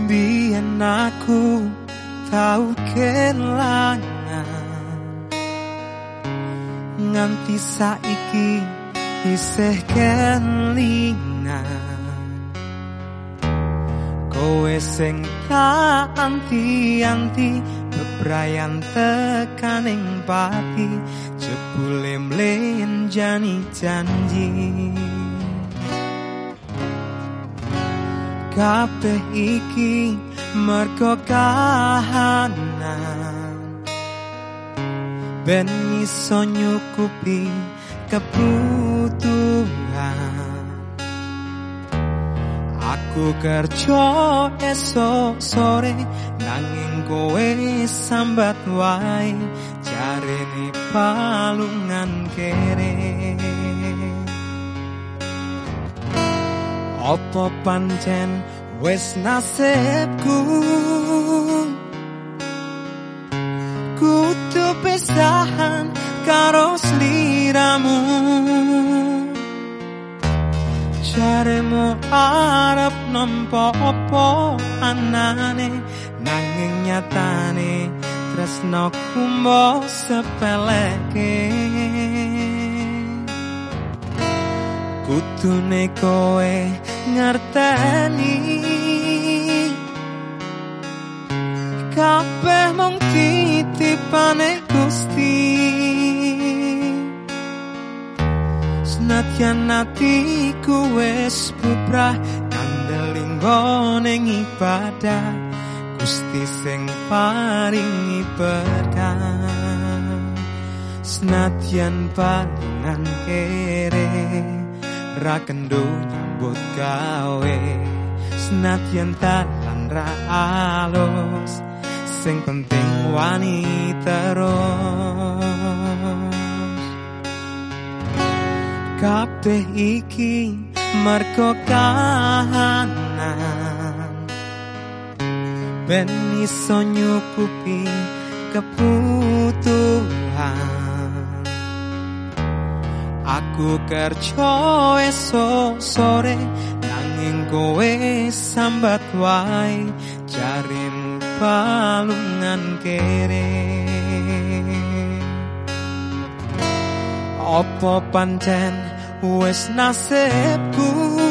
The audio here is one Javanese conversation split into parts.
Biyen aku tau kelangan, nganti saiki isih kelingan. Kowe sing tak anti-anti, bebrayan tekaning pati, jebule mlenjani janji. Kabeh iki mergo kahanan, ben iso nyukupi kebutuhan. Aku kerja esok sore, nanging kowe sambat wae, jarene palungan kere. Apa pancen wis nasibku kudu pisahan karo sliramu. Jaremu arep nampa apa anane, nanging nyatane tresnoku mbok sepeleke. Kudune kowe ngerteni, kabeh mung titipane Gusti. Senadyan atiku wis bubrah kandeling ning ibadah, Gusti sing paringi berkah. Senadyan palungan kere, ra kendo nyambut gawe, senadyan talan ra alus, sing penting wani terus. Kabeh iki mergo kahanan, ben iso nyukupi kebutuhan. Aku kerja esok sore, nanging kowe sambat wae, jaremu palungan kere. Apa pancen wis nasibku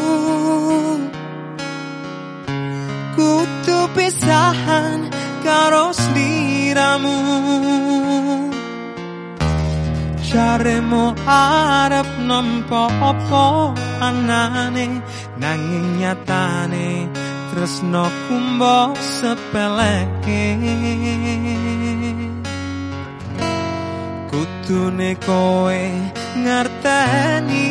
kudu pisahan karo sliramu. Jaremu arep nampa apa anane, nanging nyatane tresnoku mbok sepeleke. Kudune kowe ngerteni,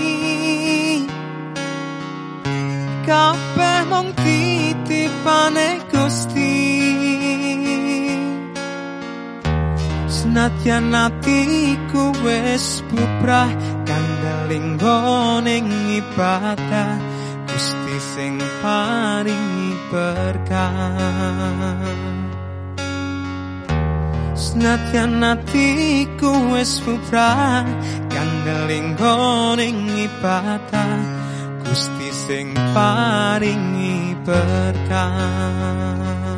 kabeh mung titipane Gusti. Senadyan atiku wis bubrah kandeling ning ibadah, Gusti sing paringi berkah. Senadyan atiku wis bubrah kandeling ning ibadah, Gusti sing paringi berkah.